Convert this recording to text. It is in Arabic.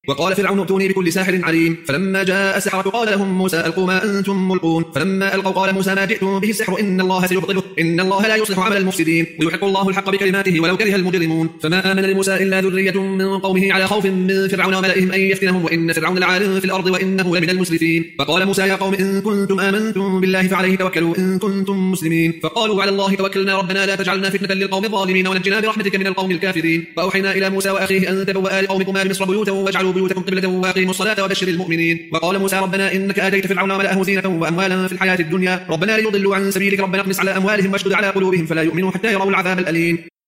وقال فرعون ائتوني بكل ساحر عليم. فلما جاء السحرة قال لهم موسى ألقوا ما أنتم ملقون. فلما ألقوا قال موسى ما جئتم به السحر إن الله سيبطله إن الله لا يصلح عمل المفسدين ويحق الله الحق بكلماته ولو كره المجرمون. فما آمن لموسى إلا ذرية من قومه على خوف من فرعون وملئهم أن يفتنهم وإن فرعون لعال في الأرض وإنه لمن المسرفين. فقال موسى يا قوم إن كنتم آمنتم بالله فعليه توكلوا إن كنتم مسلمين. فقالوا على الله توكلنا ربنا لا تجعلنا فتنة للقوم الظالمين ونجنا برحمتك من القوم الكافرين. فأوحينا إلى موسى وأخيه أن تبوأ لقومكما بمصر بيوتا واجعلوا بيوتكم قبلة وأقيموا الصلاة وبشر المؤمنين. وقال موسى ربنا إنك آتيت فرعون وملأه زينة وأموالا في الحياة الدنيا ربنا ليضلوا عن سبيلك ربنا اطمس على أموالهم واشدد على قلوبهم فلا يؤمنوا حتى يروا العذاب الأليم.